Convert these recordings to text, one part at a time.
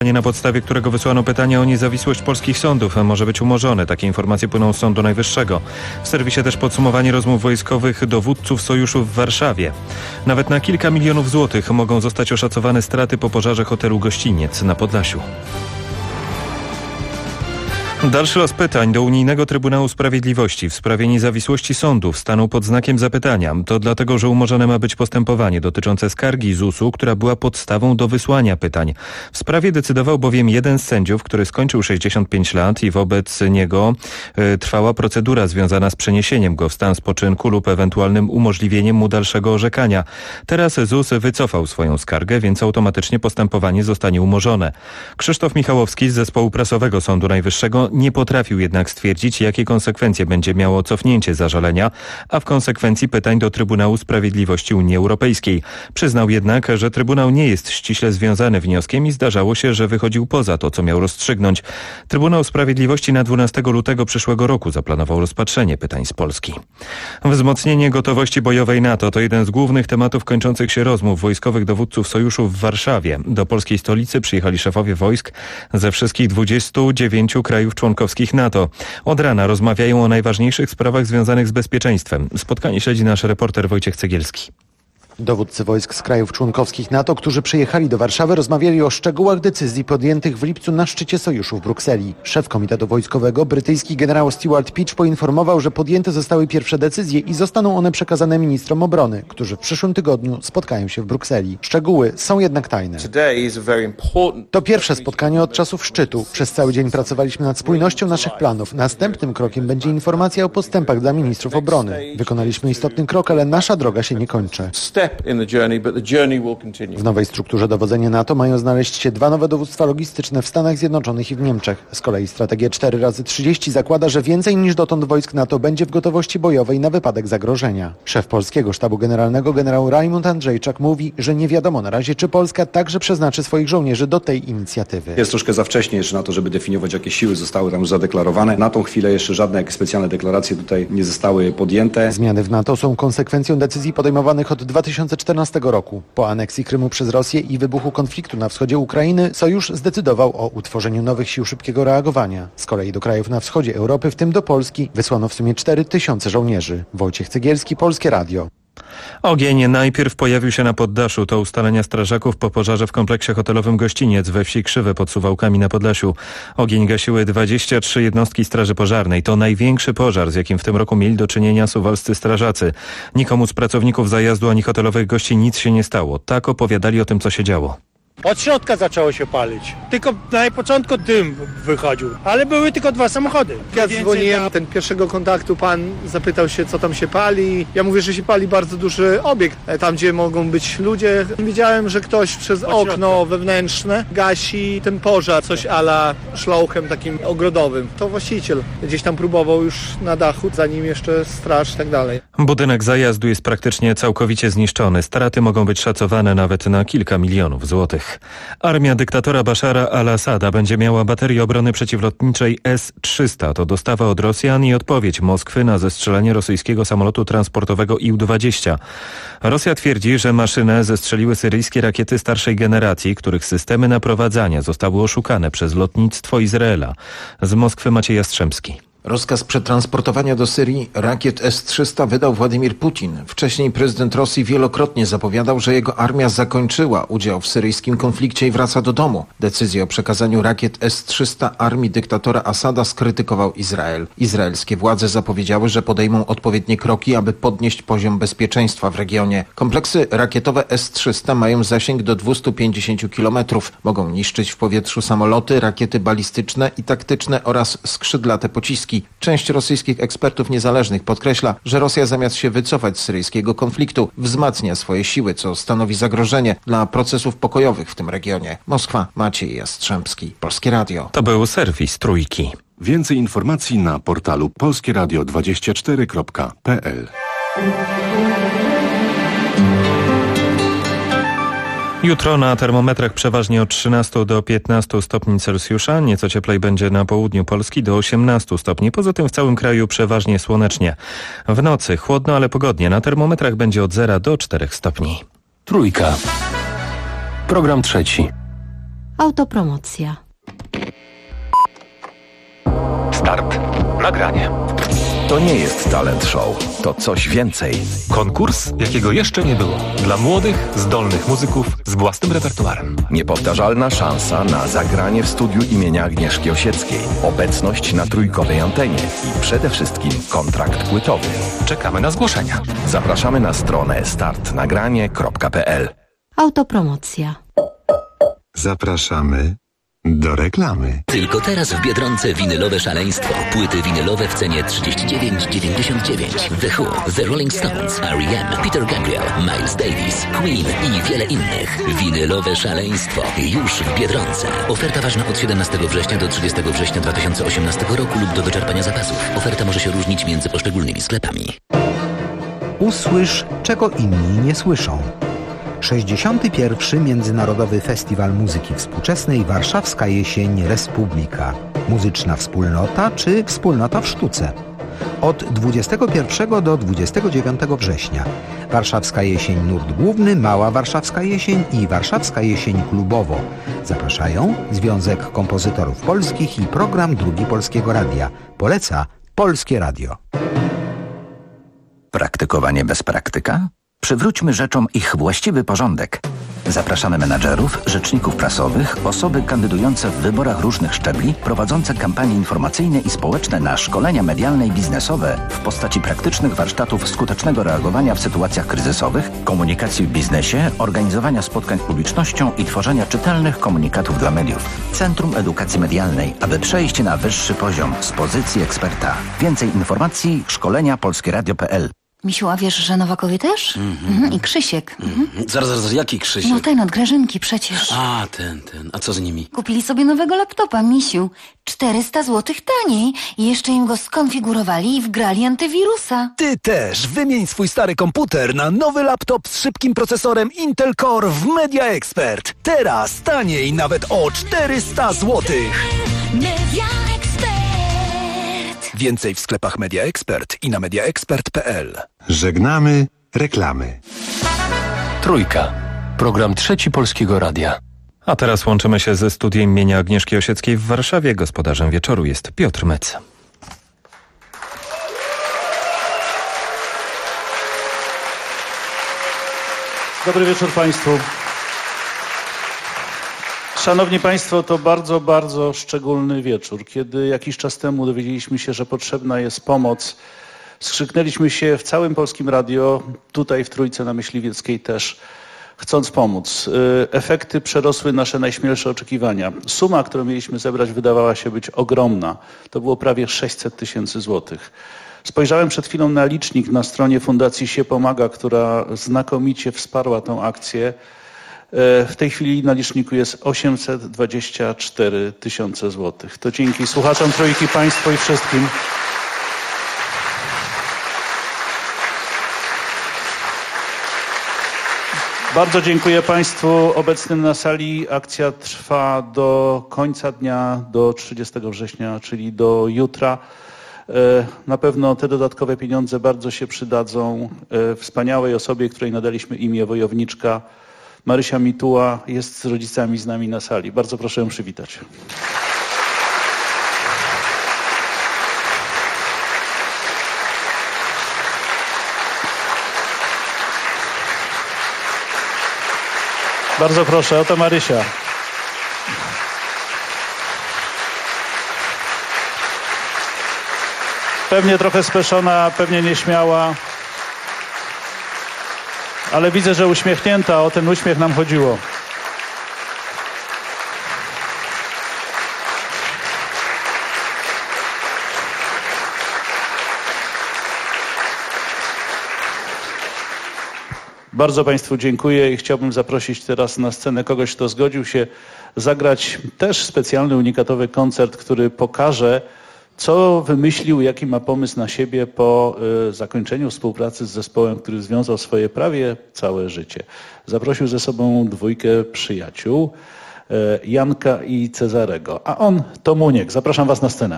Na podstawie którego wysłano pytanie o niezawisłość polskich sądów, może być umorzone. Takie informacje płyną z Sądu Najwyższego. W serwisie też podsumowanie rozmów wojskowych dowódców sojuszu w Warszawie. Nawet na kilka milionów złotych mogą zostać oszacowane straty po pożarze hotelu Gościniec na Podlasiu. Dalszy los pytań do Unijnego Trybunału Sprawiedliwości w sprawie niezawisłości sądów stanął pod znakiem zapytania. To dlatego, że umorzone ma być postępowanie dotyczące skargi ZUS-u, która była podstawą do wysłania pytań. W sprawie decydował bowiem jeden z sędziów, który skończył 65 lat i wobec niego trwała procedura związana z przeniesieniem go w stan spoczynku lub ewentualnym umożliwieniem mu dalszego orzekania. Teraz ZUS wycofał swoją skargę, więc automatycznie postępowanie zostanie umorzone. Krzysztof Michałowski z zespołu prasowego Sądu Najwyższego nie potrafił jednak stwierdzić, jakie konsekwencje będzie miało cofnięcie zażalenia, a w konsekwencji pytań do Trybunału Sprawiedliwości Unii Europejskiej. Przyznał jednak, że Trybunał nie jest ściśle związany wnioskiem i zdarzało się, że wychodził poza to, co miał rozstrzygnąć. Trybunał Sprawiedliwości na 12 lutego przyszłego roku zaplanował rozpatrzenie pytań z Polski. Wzmocnienie gotowości bojowej NATO to jeden z głównych tematów kończących się rozmów wojskowych dowódców sojuszu w Warszawie. Do polskiej stolicy przyjechali szefowie wojsk ze wszystkich 29 krajów członkowskich NATO. Od rana rozmawiają o najważniejszych sprawach związanych z bezpieczeństwem. Spotkanie śledzi nasz reporter Wojciech Cegielski. Dowódcy wojsk z krajów członkowskich NATO, którzy przyjechali do Warszawy, rozmawiali o szczegółach decyzji podjętych w lipcu na szczycie sojuszu w Brukseli. Szef Komitetu Wojskowego, brytyjski generał Stuart Peach, poinformował, że podjęte zostały pierwsze decyzje i zostaną one przekazane ministrom obrony, którzy w przyszłym tygodniu spotkają się w Brukseli. Szczegóły są jednak tajne. To pierwsze spotkanie od czasów szczytu. Przez cały dzień pracowaliśmy nad spójnością naszych planów. Następnym krokiem będzie informacja o postępach dla ministrów obrony. Wykonaliśmy istotny krok, ale nasza droga się nie kończy. W nowej strukturze dowodzenia NATO mają znaleźć się dwa nowe dowództwa logistyczne w Stanach Zjednoczonych i w Niemczech. Z kolei strategia 4x30 zakłada, że więcej niż dotąd wojsk NATO będzie w gotowości bojowej na wypadek zagrożenia. Szef Polskiego Sztabu Generalnego generał Rajmund Andrzejczak mówi, że nie wiadomo na razie, czy Polska także przeznaczy swoich żołnierzy do tej inicjatywy. Jest troszkę za wcześnie jeszcze na to, żeby definiować, jakie siły zostały tam już zadeklarowane. Na tą chwilę jeszcze żadne specjalne deklaracje tutaj nie zostały podjęte. Zmiany w NATO są konsekwencją decyzji podejmowanych od 2014 roku. Po aneksji Krymu przez Rosję i wybuchu konfliktu na wschodzie Ukrainy sojusz zdecydował o utworzeniu nowych sił szybkiego reagowania. Z kolei do krajów na wschodzie Europy, w tym do Polski, wysłano w sumie 4000 żołnierzy. Wojciech Cegielski, Polskie Radio. Ogień najpierw pojawił się na poddaszu. To ustalenia strażaków po pożarze w kompleksie hotelowym Gościniec we wsi Krzywe pod Suwałkami na Podlasiu. Ogień gasiły 23 jednostki straży pożarnej. To największy pożar, z jakim w tym roku mieli do czynienia suwalscy strażacy. Nikomu z pracowników zajazdu ani hotelowych gości nic się nie stało. Tak opowiadali o tym, co się działo. Od środka zaczęło się palić. Tylko na początku dym wychodził, ale były tylko 2 samochody. Ja dzwoniłem, ten pierwszego kontaktu pan zapytał się, co tam się pali. Ja mówię, że się pali bardzo duży obiekt, tam gdzie mogą być ludzie. Widziałem, że ktoś przez okno wewnętrzne gasi ten pożar, coś a la szlauchem takim ogrodowym. To właściciel gdzieś tam próbował już na dachu, zanim jeszcze straż i tak dalej. Budynek zajazdu jest praktycznie całkowicie zniszczony. Straty mogą być szacowane nawet na kilka milionów złotych. Armia dyktatora Bashara al-Assada będzie miała baterię obrony przeciwlotniczej S-300. To dostawa od Rosjan i odpowiedź Moskwy na zestrzelenie rosyjskiego samolotu transportowego IL-20. Rosja twierdzi, że maszynę zestrzeliły syryjskie rakiety starszej generacji, których systemy naprowadzania zostały oszukane przez lotnictwo Izraela. Z Moskwy Maciej Jastrzębski. Rozkaz przetransportowania do Syrii rakiet S-300 wydał Władimir Putin. Wcześniej prezydent Rosji wielokrotnie zapowiadał, że jego armia zakończyła udział w syryjskim konflikcie i wraca do domu. Decyzję o przekazaniu rakiet S-300 armii dyktatora Asada skrytykował Izrael. Izraelskie władze zapowiedziały, że podejmą odpowiednie kroki, aby podnieść poziom bezpieczeństwa w regionie. Kompleksy rakietowe S-300 mają zasięg do 250 km. Mogą niszczyć w powietrzu samoloty, rakiety balistyczne i taktyczne oraz skrzydlate pociski. Część rosyjskich ekspertów niezależnych podkreśla, że Rosja zamiast się wycofać z syryjskiego konfliktu wzmacnia swoje siły, co stanowi zagrożenie dla procesów pokojowych w tym regionie. Moskwa, Maciej Jastrzębski, Polskie Radio. To był serwis Trójki. Więcej informacji na portalu polskieradio24.pl. Jutro na termometrach przeważnie od 13 do 15 stopni Celsjusza, nieco cieplej będzie na południu Polski do 18 stopni. Poza tym w całym kraju przeważnie słonecznie. W nocy chłodno, ale pogodnie. Na termometrach będzie od 0 do 4 stopni. Trójka. Program trzeci. Autopromocja. Start. Nagranie. To nie jest talent show, to coś więcej. Konkurs, jakiego jeszcze nie było. Dla młodych, zdolnych muzyków z własnym repertuarem. Niepowtarzalna szansa na zagranie w studiu imienia Agnieszki Osieckiej. Obecność na trójkowej antenie i przede wszystkim kontrakt płytowy. Czekamy na zgłoszenia. Zapraszamy na stronę startnagranie.pl. Autopromocja. Zapraszamy do reklamy. Tylko teraz w Biedronce winylowe szaleństwo. Płyty winylowe w cenie 39,99. The Who, The Rolling Stones, R.E.M., Peter Gabriel, Miles Davis, Queen i wiele innych. Winylowe szaleństwo. Już w Biedronce. Oferta ważna od 17 września do 30 września 2018 roku lub do wyczerpania zapasów. Oferta może się różnić między poszczególnymi sklepami. Usłysz, czego inni nie słyszą. 61. Międzynarodowy Festiwal Muzyki Współczesnej Warszawska Jesień Republika. Muzyczna wspólnota czy wspólnota w sztuce. Od 21 do 29 września. Warszawska Jesień Nurt Główny, Mała Warszawska Jesień i Warszawska Jesień Klubowo. Zapraszają Związek Kompozytorów Polskich i Program Drugi Polskiego Radia. Poleca Polskie Radio. Praktykowanie bez praktyka? Przywróćmy rzeczom ich właściwy porządek. Zapraszamy menadżerów, rzeczników prasowych, osoby kandydujące w wyborach różnych szczebli, prowadzące kampanie informacyjne i społeczne na szkolenia medialne i biznesowe w postaci praktycznych warsztatów skutecznego reagowania w sytuacjach kryzysowych, komunikacji w biznesie, organizowania spotkań z publicznością i tworzenia czytelnych komunikatów dla mediów. Centrum Edukacji Medialnej, aby przejść na wyższy poziom z pozycji eksperta. Więcej informacji szkolenia polskieradio.pl. Misiu, a wiesz, że Nowakowie też? I Krzysiek. Zaraz, jaki Krzysiek? No ten od Grażynki przecież. A, ten. A co z nimi? Kupili sobie nowego laptopa, Misiu. 400 zł taniej. I jeszcze im go skonfigurowali i wgrali antywirusa. Ty też wymień swój stary komputer na nowy laptop z szybkim procesorem Intel Core w Media Expert. Teraz taniej nawet o 400 zł. Media Expert. Więcej w sklepach Media Expert i na mediaexpert.pl. Żegnamy reklamy. Trójka. Program Trzeci Polskiego Radia. A teraz łączymy się ze studiem imienia Agnieszki Osieckiej w Warszawie. Gospodarzem wieczoru jest Piotr Mec. Dobry wieczór Państwu. Szanowni Państwo, to bardzo, bardzo szczególny wieczór. Kiedy jakiś czas temu dowiedzieliśmy się, że potrzebna jest pomoc, skrzyknęliśmy się w całym Polskim Radio, tutaj w Trójce na Myśliwieckiej też, chcąc pomóc. Efekty przerosły nasze najśmielsze oczekiwania. Suma, którą mieliśmy zebrać, wydawała się być ogromna. To było prawie 600 000 złotych. Spojrzałem przed chwilą na licznik na stronie Fundacji Sie Pomaga, która znakomicie wsparła tę akcję. W tej chwili na liczniku jest 824 000 złotych. To dzięki słuchaczom Trójki, Państwu i wszystkim. Bardzo dziękuję Państwu obecnym na sali. Akcja trwa do końca dnia, do 30 września, czyli do jutra. Na pewno te dodatkowe pieniądze bardzo się przydadzą wspaniałej osobie, której nadaliśmy imię Wojowniczka. Marysia Mituła jest z rodzicami z nami na sali. Bardzo proszę ją przywitać. Bardzo proszę, oto Marysia. Pewnie trochę speszona, pewnie nieśmiała, ale widzę, że uśmiechnięta. O ten uśmiech nam chodziło. Bardzo Państwu dziękuję i chciałbym zaprosić teraz na scenę kogoś, kto zgodził się zagrać też specjalny, unikatowy koncert, który pokaże, co wymyślił, jaki ma pomysł na siebie po zakończeniu współpracy z zespołem, który związał swoje prawie całe życie. Zaprosił ze sobą dwójkę przyjaciół, Janka i Cezarego, a on to Muniek. Zapraszam Was na scenę.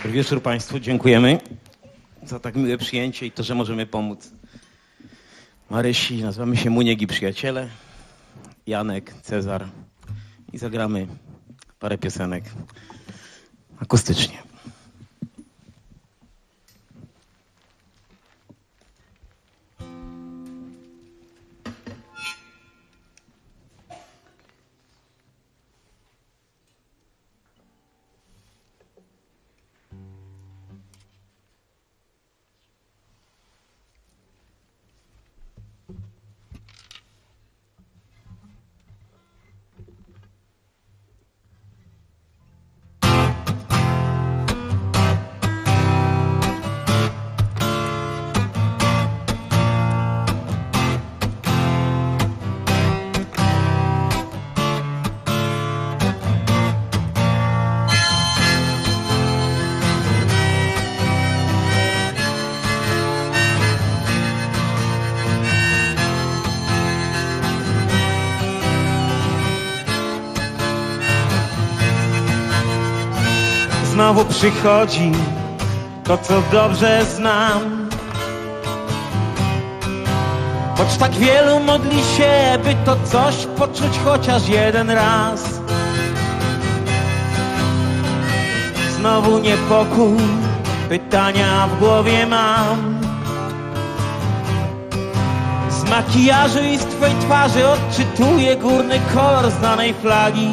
Dobry wieczór Państwu, dziękujemy za tak miłe przyjęcie i to, że możemy pomóc Marysi. Nazywamy się Muniek i Przyjaciele, Janek, Cezar i zagramy parę piosenek akustycznie. Znowu przychodzi to, co dobrze znam. Choć tak wielu modli się, by to coś poczuć chociaż jeden raz. Znowu niepokój, pytania w głowie mam. Z makijażu i z twej twarzy odczytuję górny kolor znanej flagi.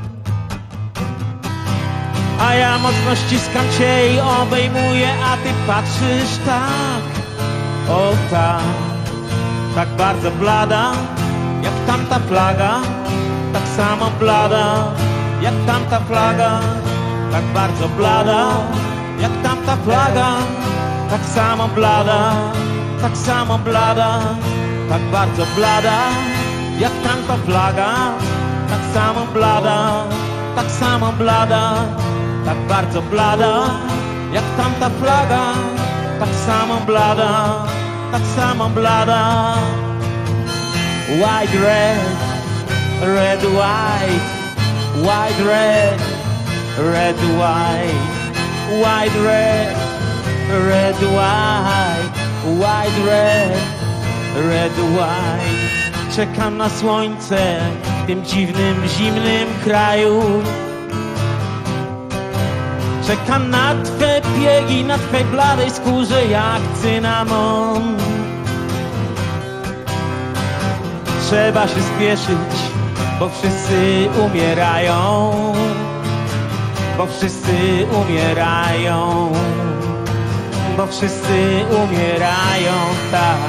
A ja mocno ściskam cię i obejmuję, a ty patrzysz tak, o tak, tak bardzo blada, jak tamta flaga, tak samo blada, jak tamta flaga, tak bardzo blada, jak tamta flaga, tak samo blada, tak samo blada, tak bardzo blada, jak tamta flaga, tak samo blada, tak samo blada. Tak bardzo blada, jak tamta flaga, tak samo blada, tak samo blada. White, red, red, white, white, red, red, white, white, red, red, white, white, red, red, white. Czekam na słońce w tym dziwnym, zimnym kraju. Czekam na twe biegi, na twej bladej skórze jak cynamon. Trzeba się spieszyć, bo wszyscy umierają. Bo wszyscy umierają. Bo wszyscy umierają, tak.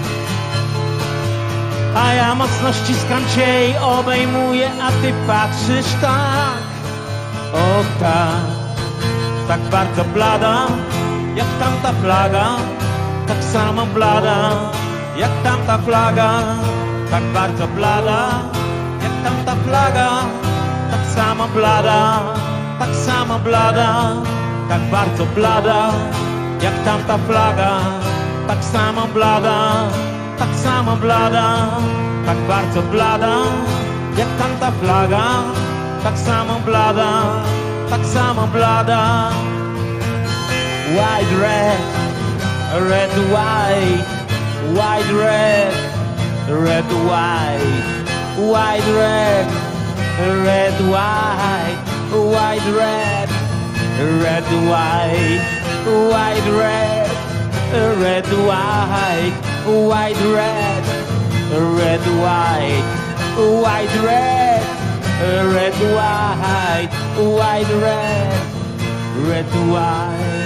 A ja mocno ściskam cię i obejmuję, a ty patrzysz tak, o tak. Tak bardzo blada, jak tamta flaga, tak samo blada, jak tamta flaga. Tak bardzo blada, jak tamta flaga, tak samo blada, tak samo blada. Tak bardzo blada, jak tamta flaga, tak samo blada, tak samo blada. Tak bardzo blada, jak tamta flaga, tak samo blada, tak samo blada. White, red, red, white, white, red, red, white, white, red, red, white, white, red, red, white, white, red, red, white, white, red, red, white, white, red, red, white, white, red, red, white.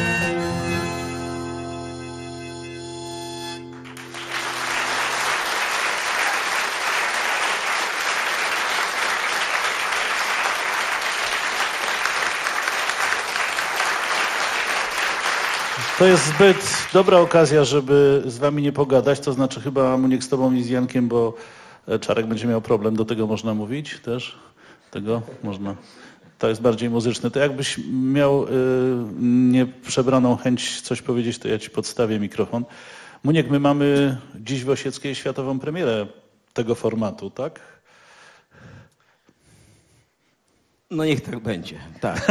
To jest zbyt dobra okazja, żeby z wami nie pogadać, to znaczy chyba Muniek z tobą i z Jankiem, bo Czarek będzie miał problem, do tego można mówić też? Tego można. To jest bardziej muzyczne. To jakbyś miał nieprzebraną chęć coś powiedzieć, to ja ci podstawię mikrofon. Muniek, my mamy dziś w Osieckiej światową premierę tego formatu, tak? No niech tak będzie, tak.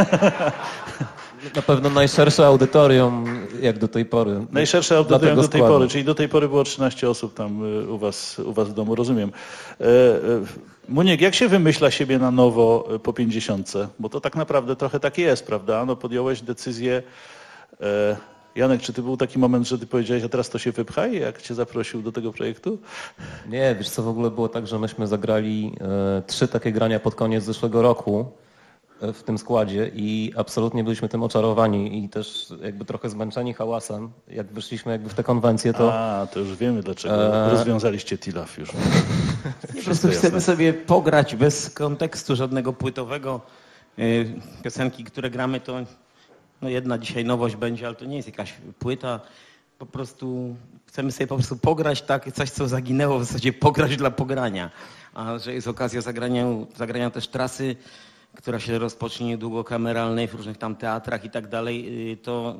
Na pewno najszersze audytorium jak do tej pory. Najszersze audytorium do tej pory, czyli do tej pory było 13 osób tam u was w domu, rozumiem. Muniek, jak się wymyśla siebie na nowo po 50? Bo to tak naprawdę trochę tak jest, prawda? No podjąłeś decyzję. Janek, czy ty był taki moment, że ty powiedziałeś, a teraz to się wypchaj, jak cię zaprosił do tego projektu? Nie, wiesz co, w ogóle było tak, że myśmy zagrali 3 takie grania pod koniec zeszłego roku w tym składzie i absolutnie byliśmy tym oczarowani i też jakby trochę zmęczeni hałasem. Jak wyszliśmy jakby w te konwencje, to... to już wiemy dlaczego. Rozwiązaliście Tilaf już. Po prostu chcemy sobie pograć bez kontekstu żadnego płytowego. Piosenki, które gramy, to no jedna dzisiaj nowość będzie, ale to nie jest jakaś płyta. Po prostu chcemy sobie po prostu pograć tak, coś co zaginęło, w zasadzie pograć dla pogrania. A że jest okazja zagrania też trasy, która się rozpocznie niedługo kameralnej w różnych tam teatrach i tak dalej, to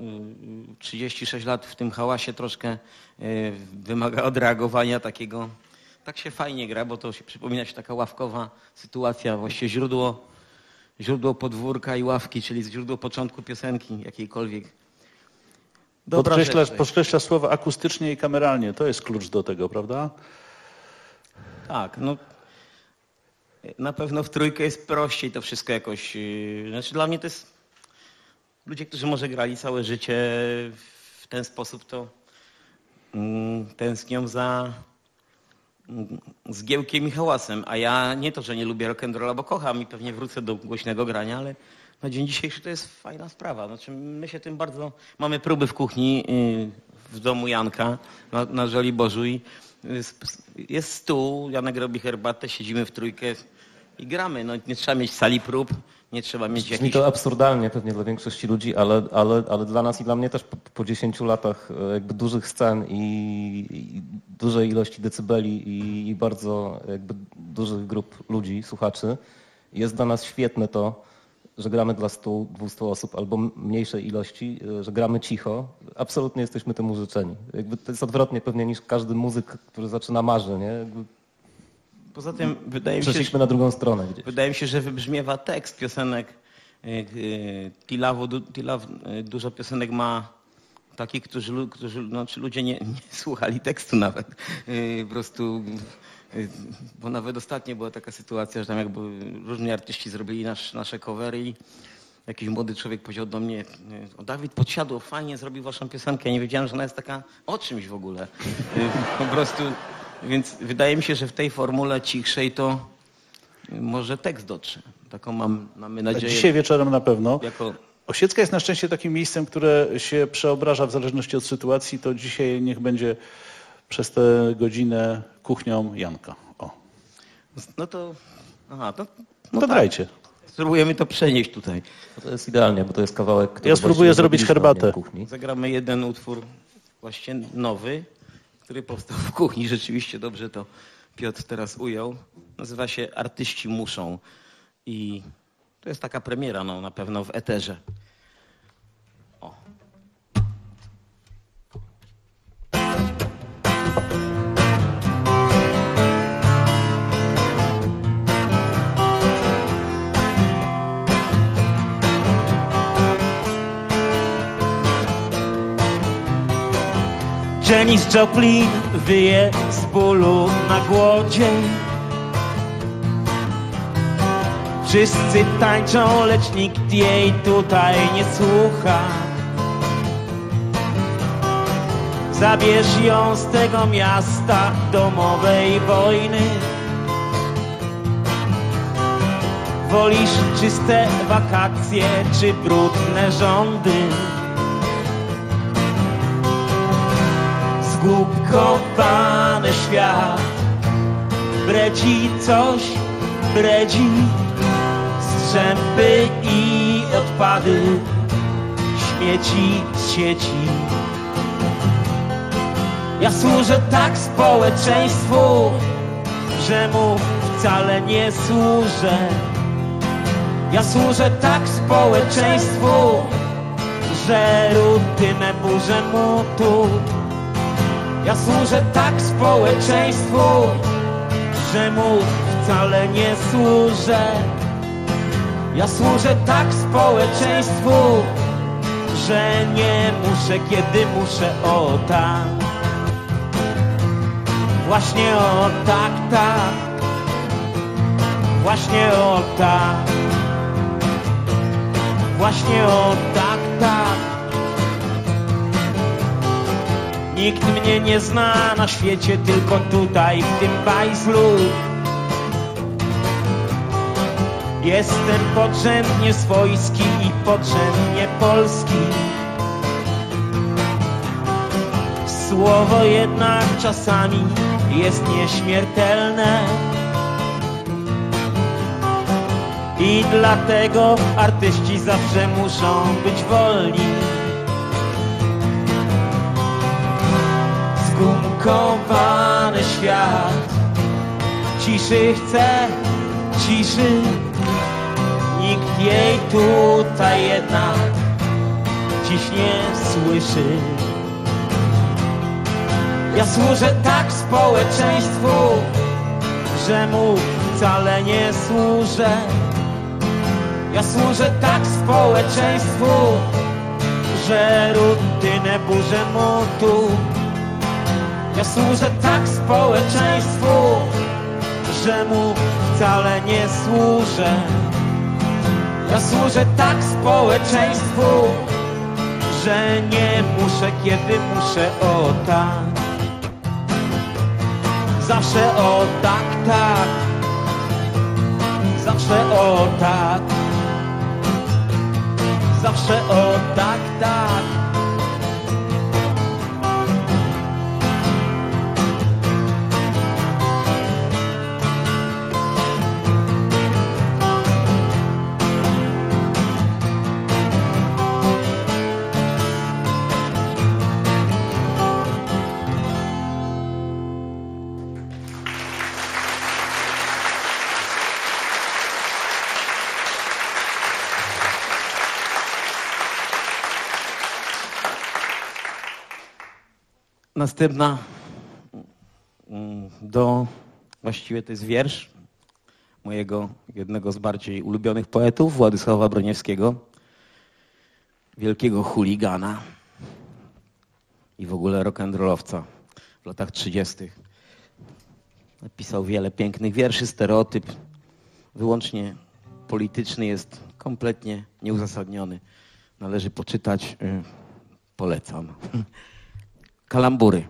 36 lat w tym hałasie troszkę wymaga odreagowania takiego. Tak się fajnie gra, bo to się przypomina się taka ławkowa sytuacja, właściwie źródło podwórka i ławki, czyli źródło początku piosenki jakiejkolwiek. Podkreślasz słowa akustycznie i kameralnie. To jest klucz do tego, prawda? Tak, no na pewno w trójkę jest prościej to wszystko jakoś. Znaczy dla mnie to jest ludzie, którzy może grali całe życie w ten sposób, to tęsknią za zgiełkiem i hałasem, a ja nie to, że nie lubię rock'n'rolla, bo kocham i pewnie wrócę do głośnego grania, ale na dzień dzisiejszy to jest fajna sprawa. Znaczy my się tym bardzo... Mamy próby w kuchni w domu Janka na Żoliborzu i jest stół, Janek robi herbatę, siedzimy w trójkę i gramy. No, nie trzeba mieć sali prób, nie trzeba mieć jakichś... Brzmi to absurdalnie pewnie dla większości ludzi, ale dla nas i dla mnie też po 10 latach jakby dużych scen i dużej ilości decybeli i bardzo jakby dużych grup ludzi, słuchaczy, jest dla nas świetne to, że gramy dla 100-200 osób albo mniejszej ilości, że gramy cicho. Absolutnie jesteśmy tym użyczeni. Jakby to jest odwrotnie pewnie niż każdy muzyk, który zaczyna marzy, nie? Jakby poza tym wydaje mi się, przeszliśmy na drugą stronę gdzieś. Wydaje mi się, że wybrzmiewa tekst piosenek. Tilaf dużo piosenek ma takich, którzy znaczy ludzie nie słuchali tekstu nawet. Po prostu, bo nawet ostatnio była taka sytuacja, że tam jakby różni artyści zrobili nasze covery i jakiś młody człowiek powiedział do mnie: o, Dawid Podsiadło fajnie zrobił waszą piosenkę. Ja nie wiedziałem, że ona jest taka o czymś w ogóle. Po prostu, więc wydaje mi się, że w tej formule cichszej to może tekst dotrze. Taką mamy nadzieję. Dzisiaj wieczorem na pewno. Osiecka jest na szczęście takim miejscem, które się przeobraża w zależności od sytuacji. To dzisiaj niech będzie przez tę godzinę kuchnią Janka. O. No to... Aha, to tak. Grajcie. Spróbujemy to przenieść tutaj. To jest idealnie, bo to jest kawałek, który... Ja spróbuję zrobić herbatę. Zagramy jeden utwór właśnie nowy, który powstał w kuchni. Rzeczywiście dobrze to Piotr teraz ujął. Nazywa się Artyści muszą. I to jest taka premiera, no na pewno w eterze. O. Janis Joplin wyje z bólu na głodzie. Wszyscy tańczą, lecz nikt jej tutaj nie słucha. Zabierz ją z tego miasta domowej wojny. Wolisz czyste wakacje czy brudne rządy? Zgubkowany świat bredzi coś, bredzi. Strzępy i odpady, śmieci z sieci. Ja służę tak społeczeństwu, że mu wcale nie służę. Ja służę tak społeczeństwu, że rutynę burzę mu tu. Ja służę tak społeczeństwu, że mu wcale nie służę. Ja służę tak społeczeństwu, że nie muszę, kiedy muszę, o tak. Właśnie o tak, tak. Właśnie o tak. Właśnie o tak, tak. Nikt mnie nie zna na świecie, tylko tutaj, w tym bajslu. Jestem podrzędnie swojski i podrzędnie polski. Słowo jednak czasami jest nieśmiertelne. I dlatego artyści zawsze muszą być wolni. Zgunkowany świat ciszy chce, ciszy. Nikt jej tutaj jednak dziś nie słyszy. Ja służę tak społeczeństwu, że mu wcale nie służę. Ja służę tak społeczeństwu, że rutynę burzę mu tu. Ja służę tak społeczeństwu, że mu wcale nie służę. Ja służę tak społeczeństwu, że nie muszę, kiedy muszę, o tak. Zawsze o tak, tak. Zawsze o tak. Zawsze o tak, tak. Następna właściwie to jest wiersz mojego jednego z bardziej ulubionych poetów, Władysława Broniewskiego, wielkiego chuligana i w ogóle rock'n'rollowca w latach 30. Napisał wiele pięknych wierszy, stereotyp wyłącznie polityczny jest kompletnie nieuzasadniony. Należy poczytać, polecam. Kalambury.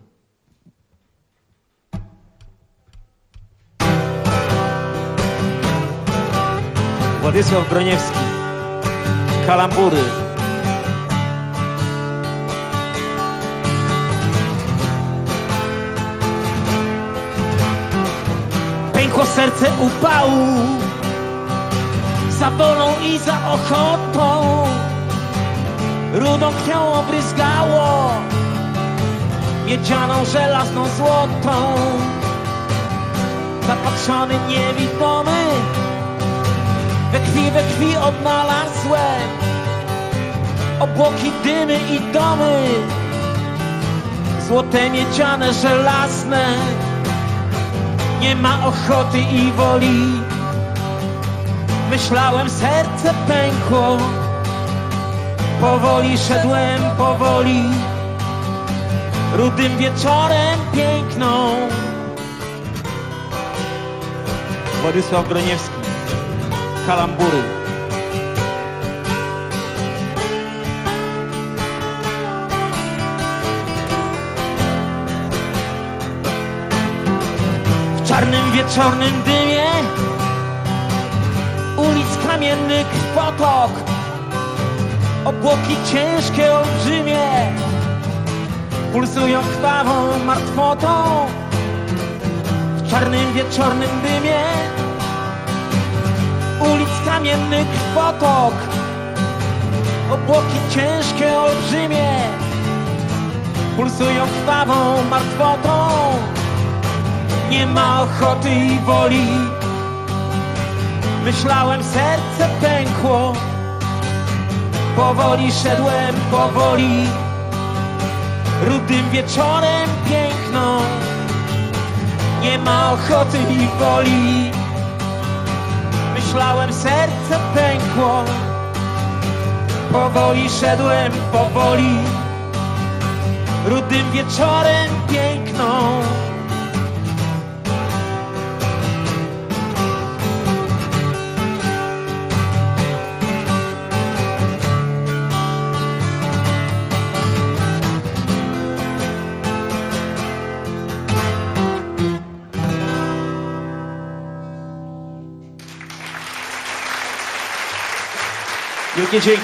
Władysław Broniewski. Kalambury. Pękło serce upału, za wolą i za ochotą. Rudą krwią obryzgało, miedzianą, żelazną, złotą. Zapatrzony, niewidomy, we krwi odnalazłem obłoki, dymy i domy. Złote, miedziane, żelazne, nie ma ochoty i woli. Myślałem, serce pękło, powoli szedłem, powoli. Rudym wieczorem piękną. Władysław Broniewski. Kalambury. W czarnym wieczornym dymie ulic kamiennych potok, obłoki ciężkie, olbrzymie, pulsują krwawą martwotą. W czarnym wieczornym dymie ulic kamiennych potok, obłoki ciężkie, olbrzymie, pulsują krwawą martwotą. Nie ma ochoty i woli. Myślałem, serce pękło, powoli szedłem, powoli. Rudym wieczorem piękną, nie ma ochoty i woli. myślałem, serce pękło. Powoli szedłem, powoli, rudym wieczorem piękną. Wielkie dzięki.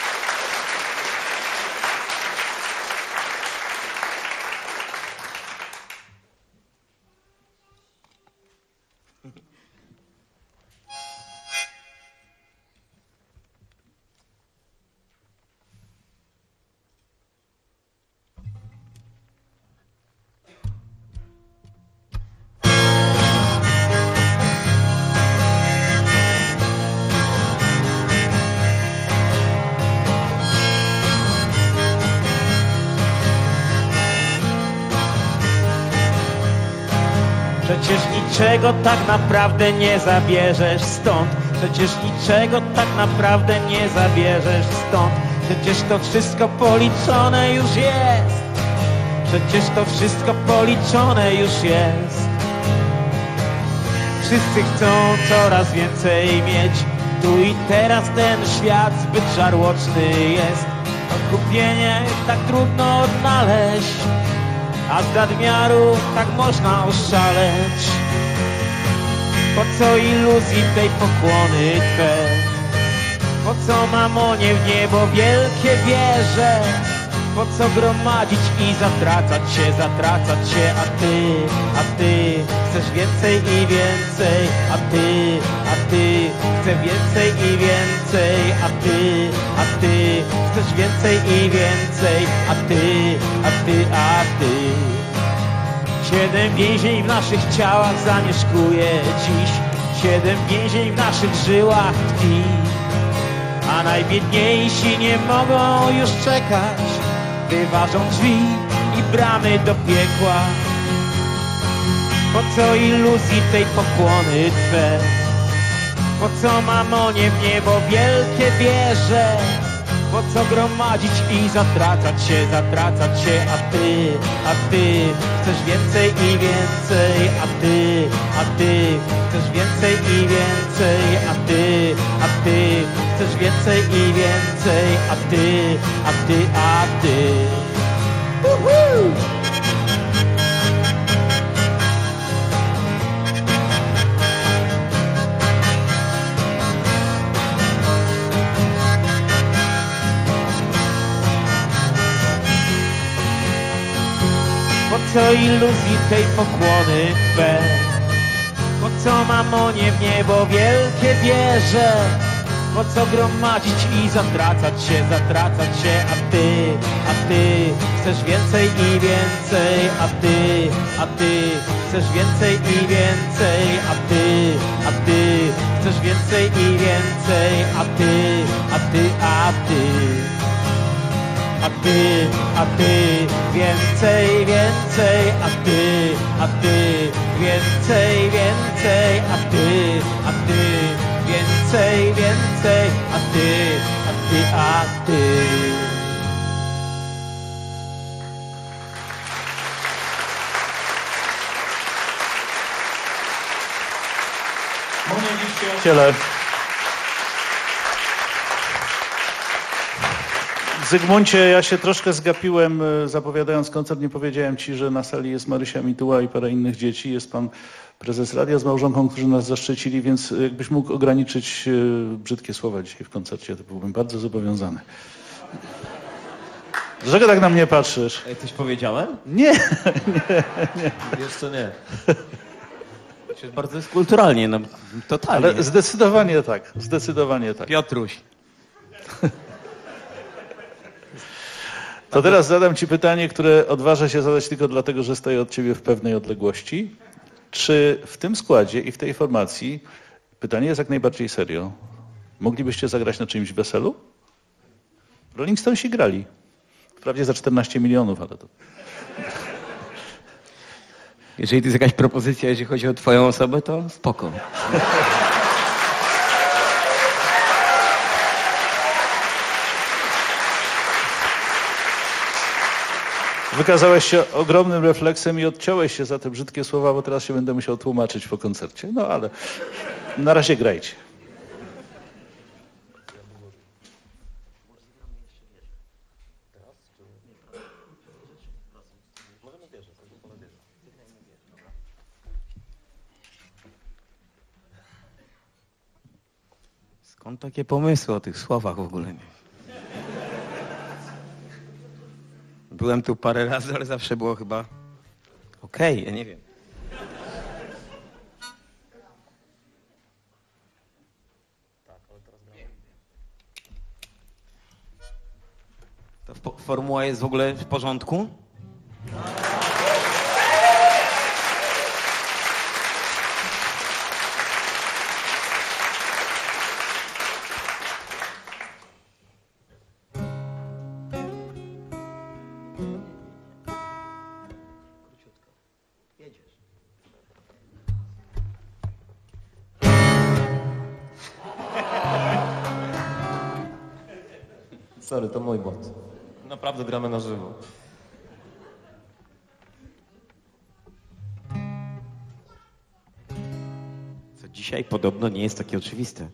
Przecież niczego tak naprawdę nie zabierzesz stąd. Przecież niczego tak naprawdę nie zabierzesz stąd. Przecież to wszystko policzone już jest. Przecież to wszystko policzone już jest. Wszyscy chcą coraz więcej mieć. Tu i teraz ten świat zbyt żarłoczny jest. Kupienie tak trudno odnaleźć, a z nadmiaru tak można oszaleć. Po co iluzji tej pokłony Twe? Po co mamonie w niebo wielkie wieże? Po co gromadzić i zatracać się, a ty chcesz więcej i więcej, a ty chcesz więcej i więcej, a ty chcesz więcej i więcej, a ty 7 więzień w naszych ciałach zamieszkuje dziś, 7 więzień w naszych żyłach tkwi, a najbiedniejsi nie mogą już czekać, wyważą drzwi i bramy do piekła. Po co iluzji tej pokłony Twe? Po co mamonie w niebo wielkie wieże? Po co gromadzić i zatracać się, a ty chcesz więcej i więcej, a ty chcesz więcej i więcej, a ty chcesz więcej i więcej, a ty Po co iluzji tej pokłony Twe? Po co mamonie w niebo wielkie wieże? Po co gromadzić i zatracać się, a ty chcesz więcej i więcej, a ty chcesz więcej i więcej, a ty chcesz więcej i więcej, a ty więcej, więcej, a ty więcej, więcej, a ty więcej, więcej, a ty. Przyjaciele, Zygmuncie, ja się troszkę zgapiłem, zapowiadając koncert, nie powiedziałem Ci, że na sali jest Marysia Mituła i parę innych dzieci. Jest Pan Prezes Radia z małżonką, którzy nas zaszczycili, więc jakbyś mógł ograniczyć brzydkie słowa dzisiaj w koncercie, to byłbym bardzo zobowiązany. Dlaczego tak na mnie patrzysz? Coś powiedziałem? Nie. Jeszcze nie. Bardzo jest kulturalnie, no totalnie. Ale zdecydowanie tak, zdecydowanie tak. Piotruś. To teraz zadam Ci pytanie, które odważę się zadać tylko dlatego, że stoję od Ciebie w pewnej odległości. Czy w tym składzie i w tej formacji, pytanie jest jak najbardziej serio, moglibyście zagrać na czyimś weselu? Rolling Stonesi grali. Wprawdzie za 14 milionów, ale to... Jeżeli to jest jakaś propozycja, jeśli chodzi o Twoją osobę, to spoko. Wykazałeś się ogromnym refleksem i odciąłeś się za te brzydkie słowa, bo teraz się będę musiał tłumaczyć po koncercie. No ale na razie grajcie. Skąd takie pomysły o tych słowach w ogóle? Nie? Byłem tu parę razy, ale zawsze było chyba okej, ja nie wiem. To formuła jest w ogóle w porządku? Sorry, to mój błąd. Naprawdę gramy na żywo. Co dzisiaj podobno nie jest takie oczywiste.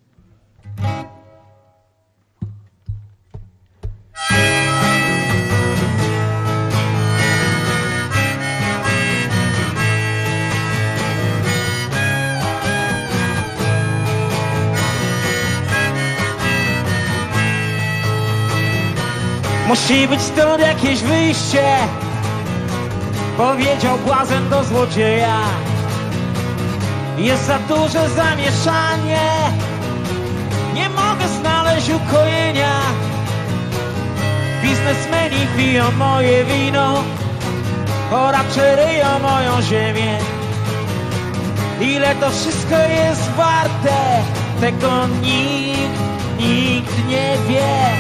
Musi być stąd jakieś wyjście, powiedział błazen do złodzieja. Jest za duże zamieszanie, nie mogę znaleźć ukojenia. Biznesmeni piją moje wino, oracze ryją moją ziemię. Ile to wszystko jest warte, tego nikt nie wie.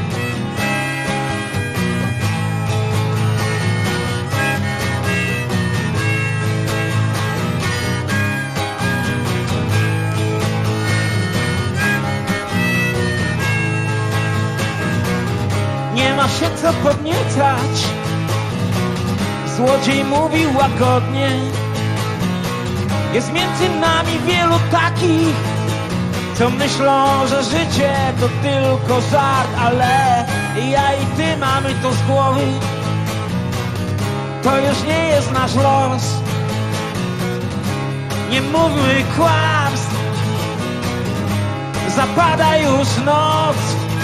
Nie ma się co podniecać, złodziej mówił łagodnie. Jest między nami wielu takich, co myślą, że życie to tylko żart, ale ja i ty mamy to z głowy. To już nie jest nasz los. Nie mówmy kłamstw, zapada już noc.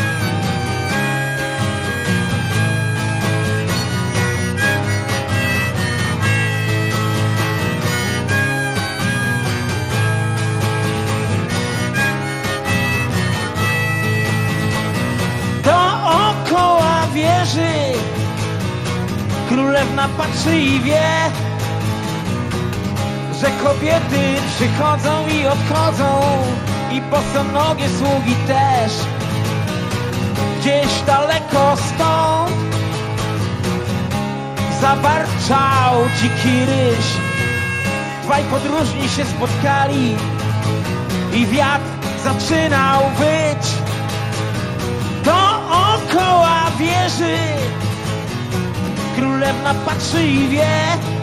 Dookoła wieży królewna patrzy i wie, że kobiety przychodzą i odchodzą i bosonogie sługi też. Gdzieś daleko stąd zawarczał dziki ryś. Dwaj podróżni się spotkali i wiatr zaczynał wyć. Dookoła wieży królewna patrzy i wie,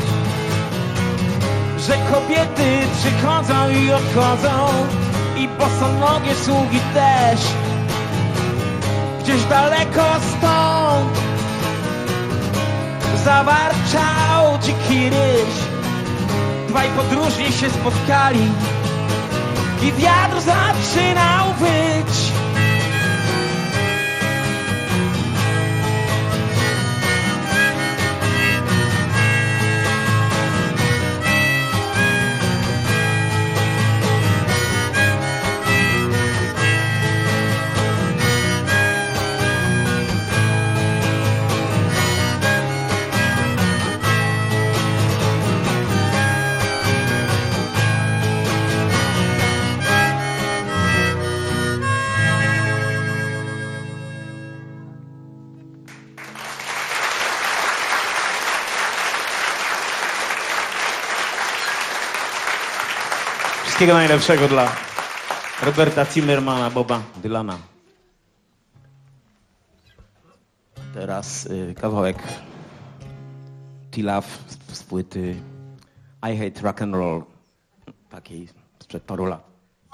że kobiety przychodzą i odchodzą i bosonogie sługi też. Gdzieś daleko stąd zawarczał dziki ryś. Dwaj podróżni się spotkali i wiatr zaczynał wyć. Wszystkiego najlepszego dla Roberta Zimmermana, Boba Dylana. Teraz kawałek Empty Love z płyty I Hate Rock and Roll, takiej sprzed paru lat.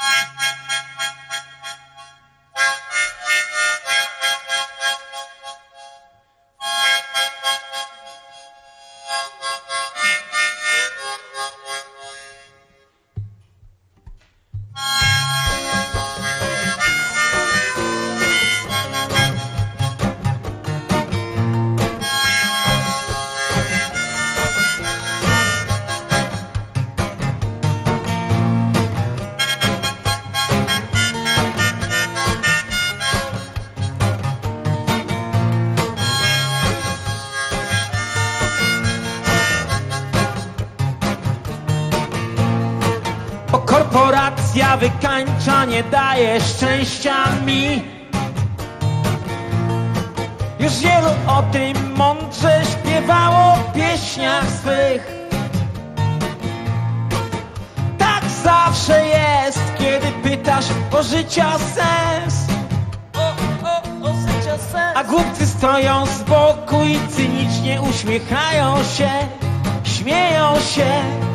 Korporacja wykańcza, nie daje szczęścia mi. Już wielu o tym mądrze śpiewało w pieśniach swych. Tak zawsze jest, kiedy pytasz o życia sens. O życia sens. A głupcy stoją z boku i cynicznie uśmiechają się, śmieją się.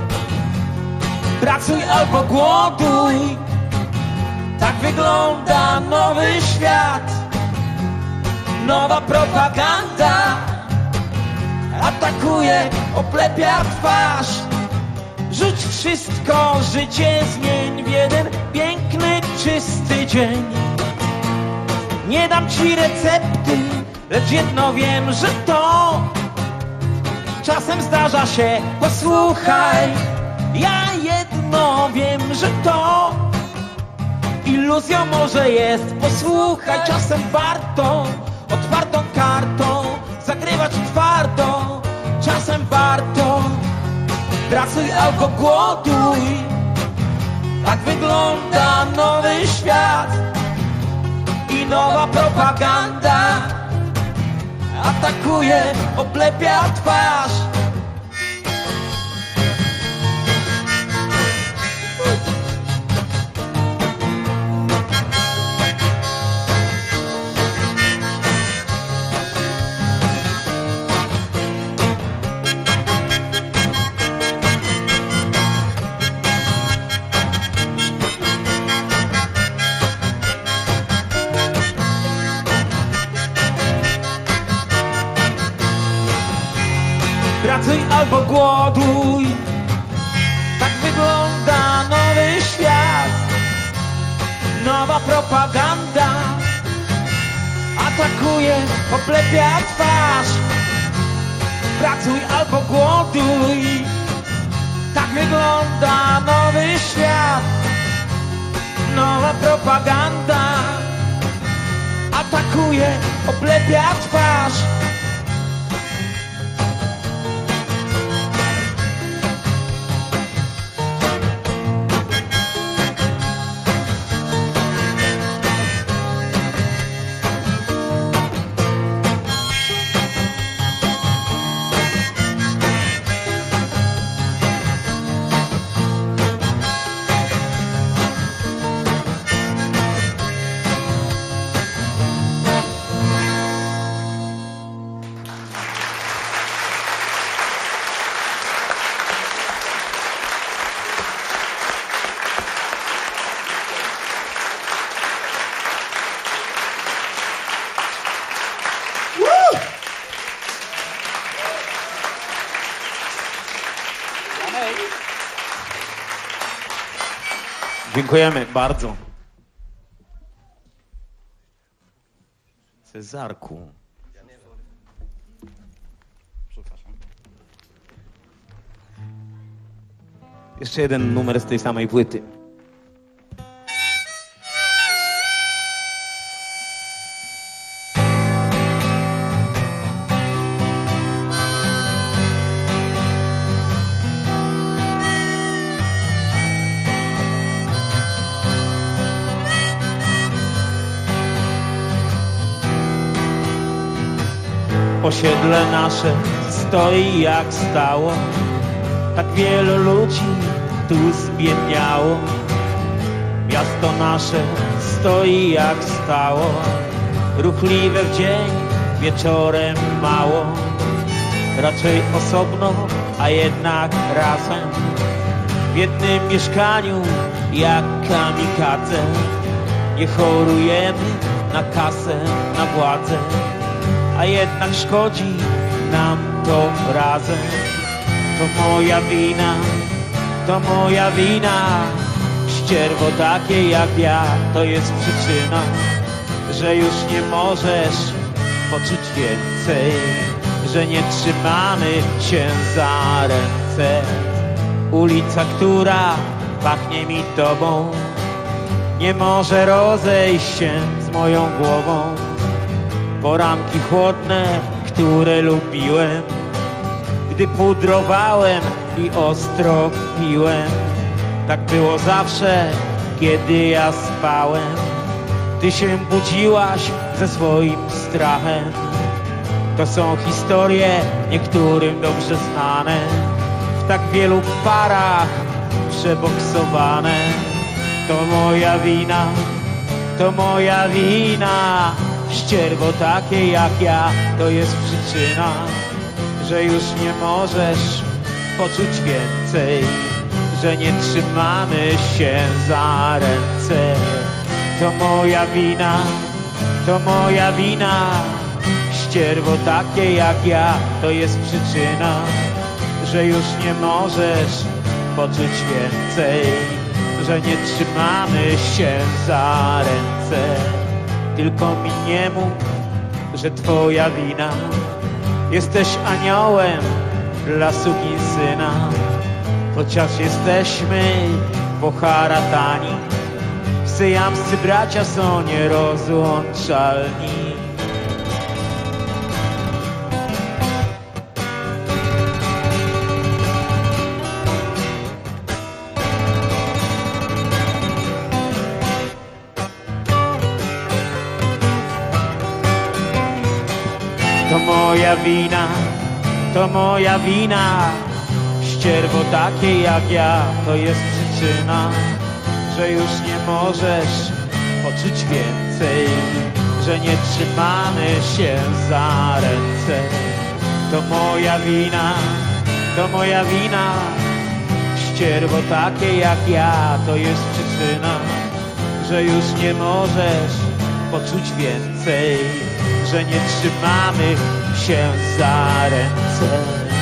Pracuj albo głoduj, tak wygląda nowy świat. Nowa propaganda atakuje, oblepia twarz. Rzuć wszystko, życie zmień w jeden piękny, czysty dzień. Nie dam ci recepty, lecz jedno wiem, że to czasem zdarza się, posłuchaj. Ja jedno wiem, że to iluzją może jest. Posłuchaj, czasem warto otwartą kartą zagrywać twardo. Czasem warto pracuj albo głoduj. Tak wygląda nowy świat. I nowa propaganda atakuje, oblepia twarz. Pracuj albo głoduj. Tak wygląda nowy świat. Nowa propaganda atakuje, oblepia twarz. Pracuj albo głoduj. Tak wygląda nowy świat. Nowa propaganda atakuje, oblepia twarz. Dziękujemy bardzo. Cezarku. Przepraszam. Jeszcze jeden numer z tej samej płyty. Osiedle nasze stoi jak stało, tak wielu ludzi tu zbiedniało. Miasto nasze stoi jak stało, ruchliwe w dzień, wieczorem mało. raczej osobno, a jednak razem. W jednym mieszkaniu jak kamikadze. Nie chorujemy na kasę, na władzę, a jednak szkodzi nam to razem. To moja wina, to moja wina. Ścierwo takie jak ja, to jest przyczyna, że już nie możesz poczuć więcej, że nie trzymamy się za ręce. Ulica, która pachnie mi tobą, nie może rozejść się z moją głową. Poranki chłodne, które lubiłem, gdy pudrowałem i ostro piłem. Tak było zawsze, kiedy ja spałem. Ty się budziłaś ze swoim strachem. To są historie niektórym dobrze znane, w tak wielu parach przeboksowane. To moja wina, to moja wina. Ścierwo takie jak ja, to jest przyczyna, że już nie możesz poczuć więcej, że nie trzymamy się za ręce. To moja wina, to moja wina. Ścierwo takie jak ja, to jest przyczyna, że już nie możesz poczuć więcej, że nie trzymamy się za ręce. Tylko mi nie mów, że twoja wina. Jesteś aniołem dla sukinsyna, chociaż jesteśmy poharatani. Syjamscy bracia są nierozłączalni. To moja wina, to moja wina. Ścierwo takie jak ja, to jest przyczyna, że już nie możesz poczuć więcej, że nie trzymamy się za ręce. To moja wina, to moja wina. Ścierwo takie jak ja, to jest przyczyna, że już nie możesz poczuć więcej, że nie trzymamy się za ręce.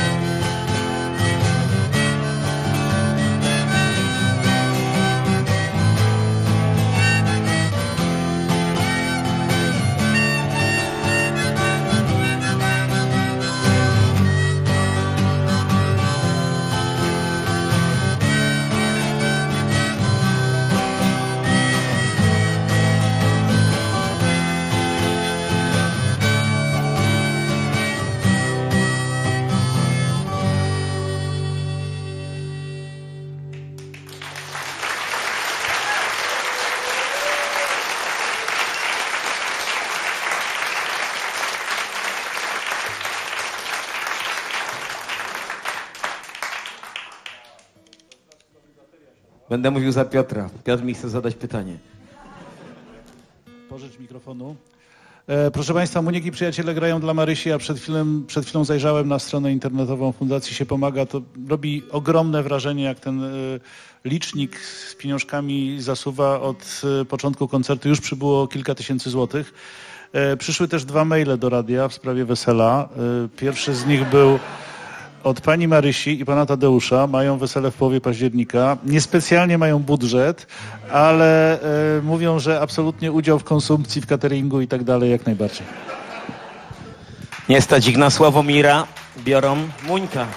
Będę mówił za Piotra. Piotr mi chce zadać pytanie. Pożycz mikrofonu. Proszę Państwa, Muniek i przyjaciele grają dla Marysi, a przed chwilą zajrzałem na stronę internetową Fundacji Się Pomaga. To robi ogromne wrażenie, jak ten licznik z pieniążkami zasuwa. Od początku koncertu już przybyło kilka tysięcy złotych. Przyszły też 2 maile do radia w sprawie wesela. Pierwszy z nich był od pani Marysi i pana Tadeusza. Mają wesele w połowie października. Niespecjalnie mają budżet, ale mówią, że absolutnie udział w konsumpcji, w cateringu i tak dalej jak najbardziej. Nie stać ich na Sławomira, biorą Muńka.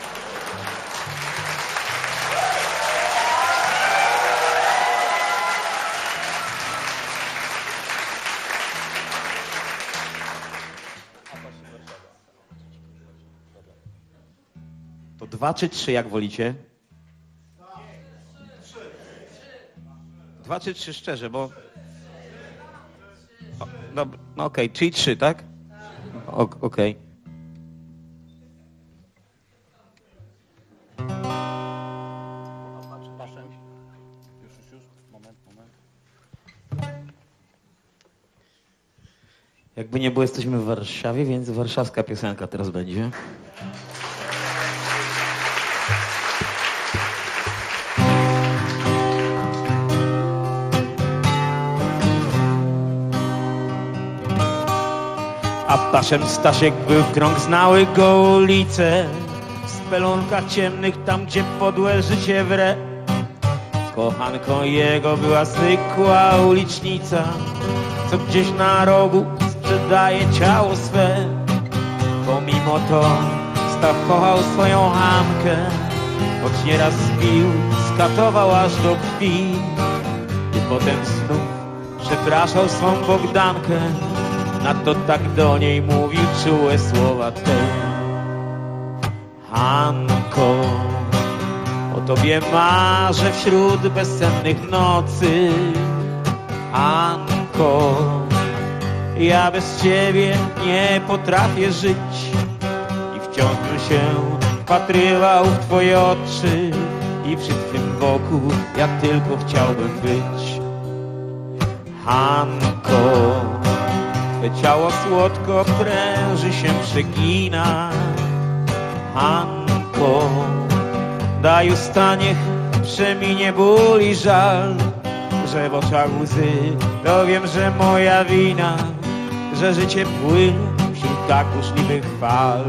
To 2 czy 3, jak wolicie? 2 czy 3 szczerze, bo... Dobra, no okej, czyli 3, tak? Okej. Jakby nie było, jesteśmy w Warszawie, więc warszawska piosenka teraz będzie. A ptaszem Stasiek był, w krąg znały go ulice, w spelunkach ciemnych, tam gdzie podłe życie wre. Kochanką jego była zwykła ulicznica, co gdzieś na rogu sprzedaje ciało swe. Pomimo to Stach kochał swoją Hankę, choć nieraz zbił, skatował aż do krwi. I potem znów przepraszał swą Bogdankę, na to tak do niej mówił czułe słowa te. Hanko, o tobie marzę wśród bezsennych nocy. Hanko, ja bez ciebie nie potrafię żyć i wciąż bym się wpatrywał w twoje oczy i przy twym boku ja tylko chciałbym być. Hanko, twe ciało słodko pręży się, przegina. Hanko, daj usta, niech przeminie ból i żal, że w oczach łzy, to wiem, że moja wina, że życie płynie wśród tak burzliwych fal.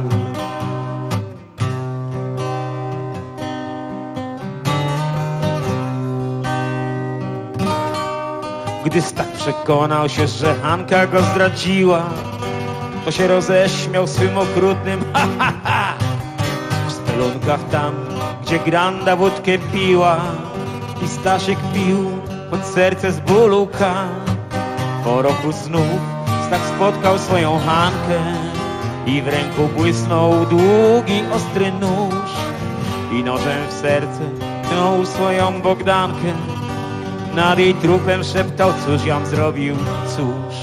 Gdy Stach przekonał się, że Hanka go zdradziła, to się roześmiał swym okrutnym ha, ha, ha. W spelunkach tam, gdzie Granda wódkę piła i Stasiek pił, choć serce z bólu łka. Po roku znów Stach spotkał swoją Hankę i w ręku błysnął długi, ostry nóż i nożem w serce tknął swoją Bogdankę. Nad jej trupem szeptał, cóż ją zrobił, cóż.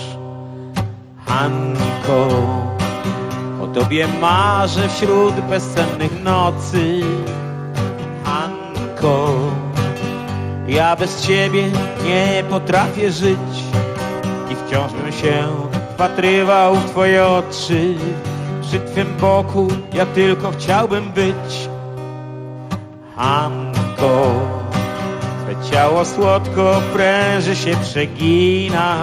Hanko, o tobie marzę wśród bezsennych nocy. Hanko, ja bez ciebie nie potrafię żyć i wciąż bym się wpatrywał w twoje oczy. Przy twym boku ja tylko chciałbym być. Hanko, twe ciało słodko pręży się, przegina.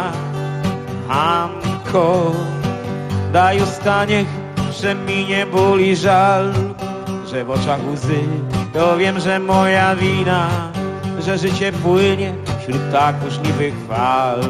Hanko, daj usta, niech przeminie ból i żal, że w oczach łzy, to wiem, że moja wina, że życie płynie wśród tak burzliwych fal.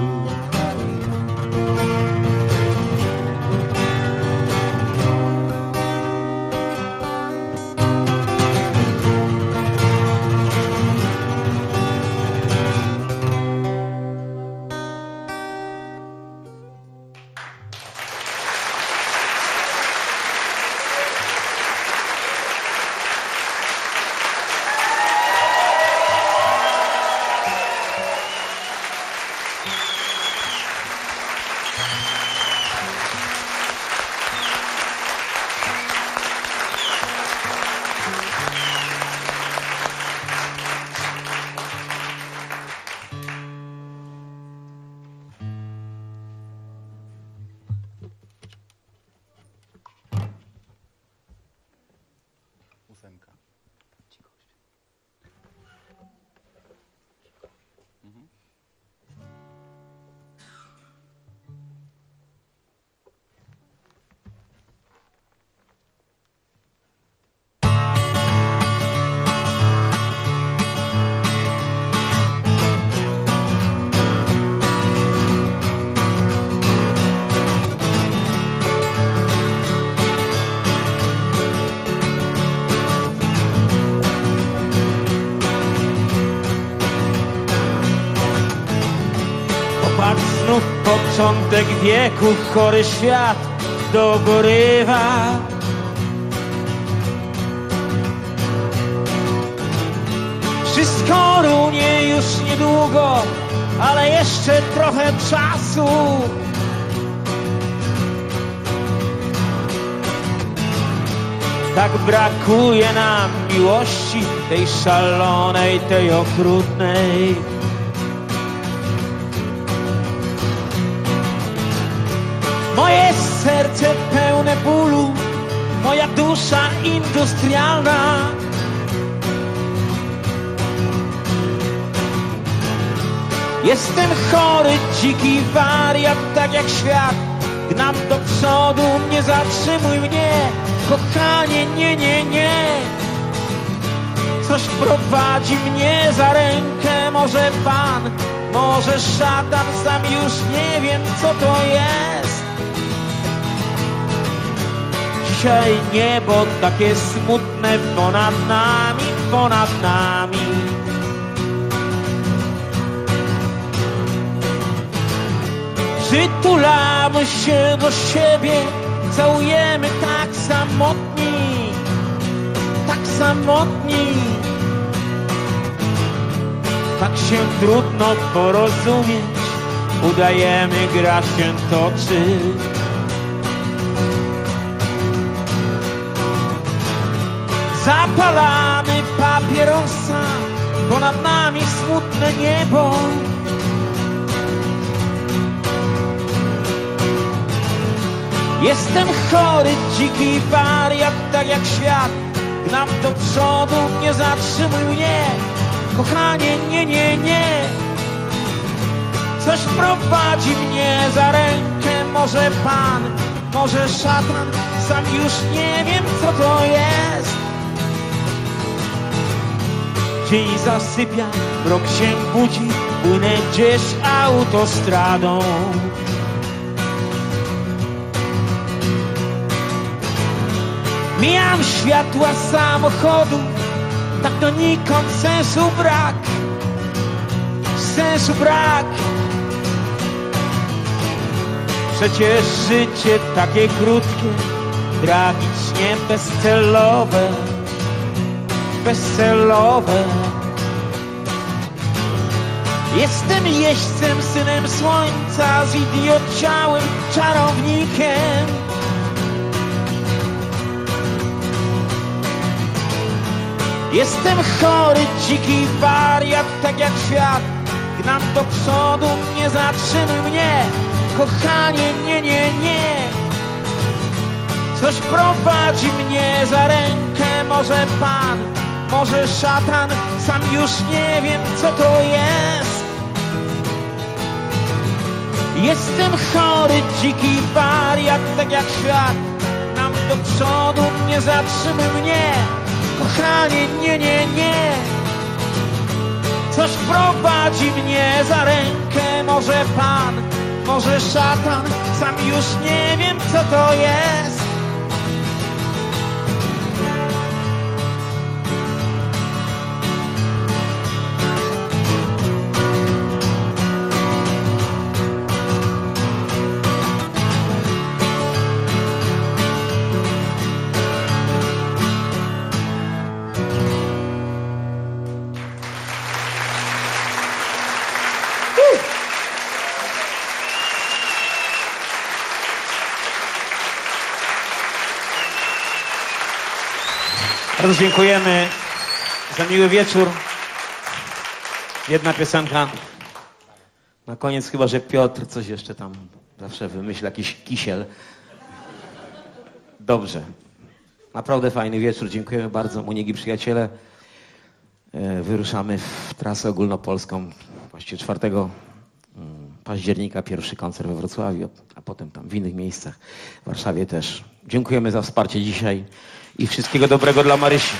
Początek wieku, chory świat dogorywa. Wszystko runie już niedługo, ale jeszcze trochę czasu. Tak brakuje nam miłości, tej szalonej, tej okrutnej. Moje serce pełne bólu, moja dusza industrialna. Jestem chory, dziki wariat, tak jak świat gnam do przodu, nie zatrzymuj mnie, kochanie, nie, nie, nie. Coś prowadzi mnie za rękę, może Pan, może szatan, sam już nie wiem, co to jest. Dzisiaj niebo takie smutne ponad nami, ponad nami. Przytulamy się do siebie, całujemy tak samotni, tak samotni. Tak się trudno porozumieć, udajemy, gra się toczy. Zapalamy papierosa, ponad nami smutne niebo. Jestem chory, dziki wariat, tak jak świat. Gnam do przodu, nie zatrzymuj mnie, kochanie, nie, nie, nie. Coś prowadzi mnie za rękę, może Pan, może szatan, sam już nie wiem, co to jest. Dzień zasypia, mrok się budzi, płynę gdzieś autostradą. Mijam światła samochodu, tak donikąd sensu brak, sensu brak. Przecież życie takie krótkie, tragicznie bezcelowe, bezcelowe. Jestem jeźdźcem, synem słońca, zidiociałym czarownikiem. Jestem chory, dziki wariat, tak jak świat. Gnam do przodu, nie zatrzymuj mnie, kochanie, nie, nie, nie. Coś prowadzi mnie za rękę, może Pan, może szatan, sam już nie wiem, co to jest. Jestem chory, dziki wariat, tak jak świat. Gnam do przodu, nie zatrzymuj mnie, kochanie, nie, nie, nie. Coś prowadzi mnie za rękę, może Pan, może szatan, sam już nie wiem, co to jest. Bardzo dziękujemy za miły wieczór. Jedna piosenka. Na koniec chyba, że Piotr coś jeszcze tam zawsze wymyśli, jakiś kisiel. Dobrze. Naprawdę fajny wieczór. Dziękujemy bardzo. Muniegi przyjaciele. Wyruszamy w trasę ogólnopolską. Właściwie 4 października pierwszy koncert we Wrocławiu, a potem tam w innych miejscach. W Warszawie też. Dziękujemy za wsparcie dzisiaj. I wszystkiego dobrego dla Marysi.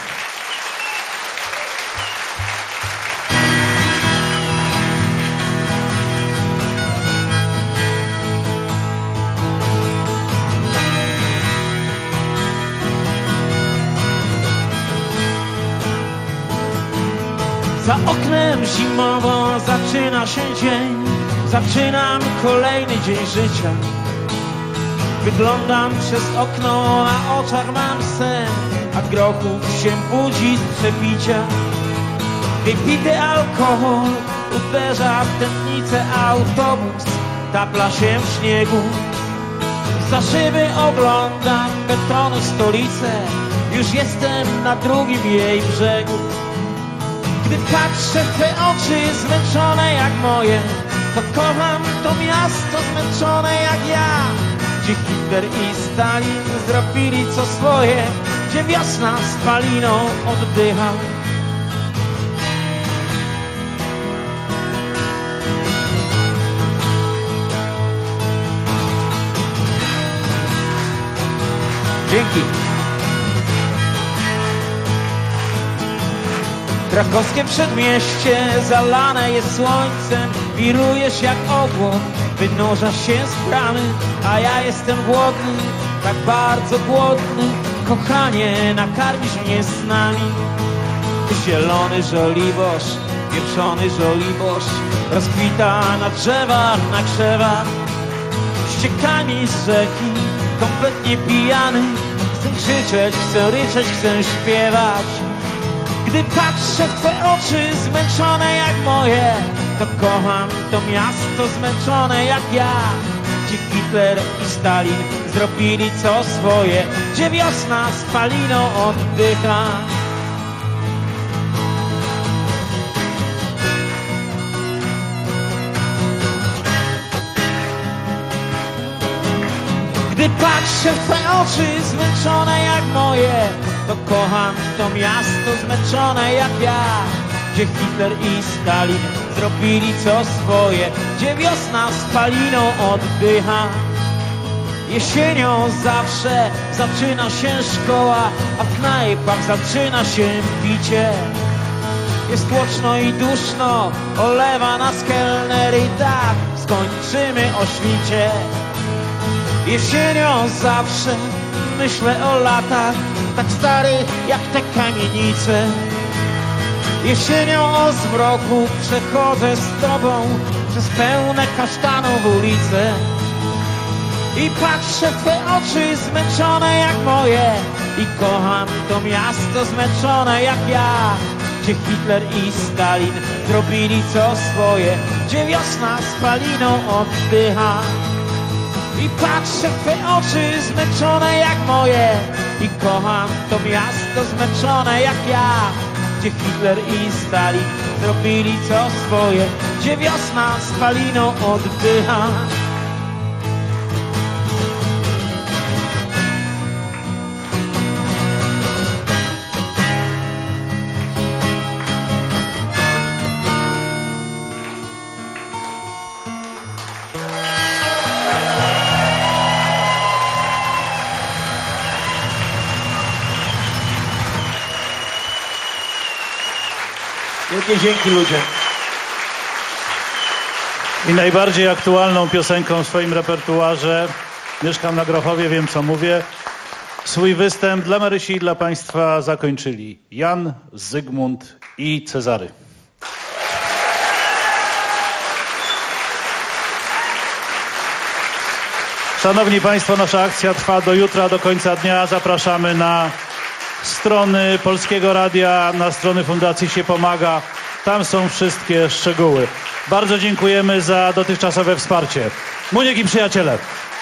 Za oknem zimowo zaczyna się dzień. Zaczynam kolejny dzień życia. Wyglądam przez okno, na oczach mam sen, a grochów się budzi z przepicia. Wypity alkohol uderza w tętnicę, autobus tapla się w śniegu. Za szyby oglądam betonu stolicę, już jestem na drugim jej brzegu. Gdy patrzę w te oczy zmęczone jak moje, to kocham to miasto zmęczone jak ja. Gdzie Hitler i Stalin zrobili co swoje, gdzie wiosna spaliną oddycha. Dzięki. Krakowskie przedmieście zalane jest słońcem. Wirujesz jak obłok, wynurzasz się z bramy. A ja jestem głodny, tak bardzo głodny. Kochanie, nakarmisz mnie snami. Zielony żoliborz, pieprzony żoliborz rozkwita na drzewach, na krzewach. Ściekami z rzeki, kompletnie pijany. Chcę krzyczeć, chcę ryczeć, chcę śpiewać. Gdy patrzę w twe oczy zmęczone jak moje, to kocham to miasto zmęczone jak ja. Gdzie Hitler i Stalin zrobili co swoje, gdzie wiosna spaliną oddycha. Gdy patrzę w twe oczy zmęczone jak moje, to kocham to miasto zmęczone jak ja. Gdzie Hitler i Stalin zrobili co swoje, gdzie wiosna spaliną oddycha. Jesienią zawsze zaczyna się szkoła, a w knajpach zaczyna się picie. Jest tłoczno i duszno, olewa nas kelner i tak skończymy o świcie. Jesienią zawsze myślę o latach, tak starych jak te kamienice. Jesienią o zmroku przechodzę z tobą przez pełne kasztanów ulice. I patrzę w twe oczy zmęczone jak moje i kocham to miasto zmęczone jak ja. Gdzie Hitler i Stalin zrobili co swoje, gdzie wiosna spaliną oddycha. I patrzę w twe oczy zmęczone jak moje i kocham to miasto zmęczone jak ja. Gdzie Hitler i Stalin zrobili co swoje, gdzie wiosna spaliną oddycha. Wielkie dzięki ludzie. I najbardziej aktualną piosenką w swoim repertuarze, mieszkam na Grochowie, wiem co mówię, swój występ dla Marysi i dla Państwa zakończyli Jan, Zygmunt i Cezary. Szanowni Państwo, nasza akcja trwa do jutra, do końca dnia. Zapraszamy na strony Polskiego Radia, na strony Fundacji Się Pomaga. Tam są wszystkie szczegóły. Bardzo dziękujemy za dotychczasowe wsparcie. Muniek i przyjaciele.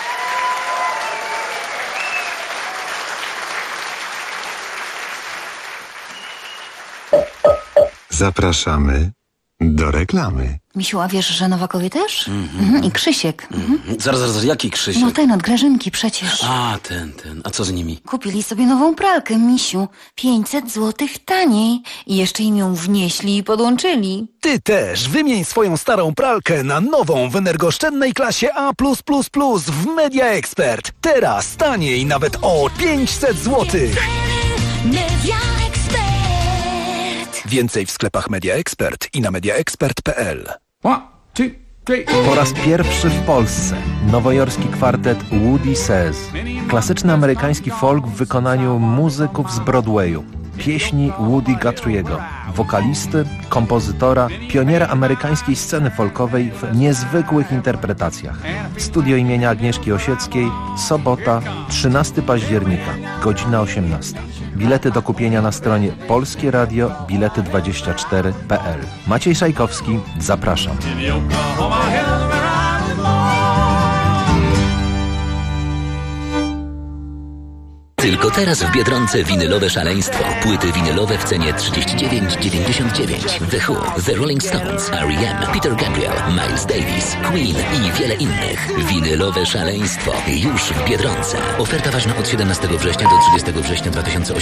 Zapraszamy do reklamy. Misiu, a wiesz, że Nowakowie też? I Krzysiek. Zaraz, jaki Krzysiek? No ten od Grażynki przecież. A, ten. A co z nimi? Kupili sobie nową pralkę, Misiu. 500 złotych taniej. I jeszcze im ją wnieśli i podłączyli. Ty też wymień swoją starą pralkę na nową w energooszczędnej klasie A+++ w Media Expert. Teraz taniej nawet o 500 złotych. Media Expert. Więcej w sklepach Media Expert i na mediaexpert.pl. Po raz pierwszy w Polsce nowojorski kwartet Woody Says. Klasyczny amerykański folk w wykonaniu muzyków z Broadwayu. Pieśni Woody Guthrie'ego, wokalisty, kompozytora, pioniera amerykańskiej sceny folkowej w niezwykłych interpretacjach. Studio imienia Agnieszki Osieckiej, sobota, 13 października, godzina 18. Bilety do kupienia na stronie polskieradio-bilety24.pl. Maciej Szajkowski, zapraszam. Tylko teraz w Biedronce winylowe szaleństwo. Płyty winylowe w cenie 39,99. The Who, The Rolling Stones, R.E.M., Peter Gabriel, Miles Davis, Queen i wiele innych. Winylowe szaleństwo już w Biedronce. Oferta ważna od 17 września do 30 września 2018.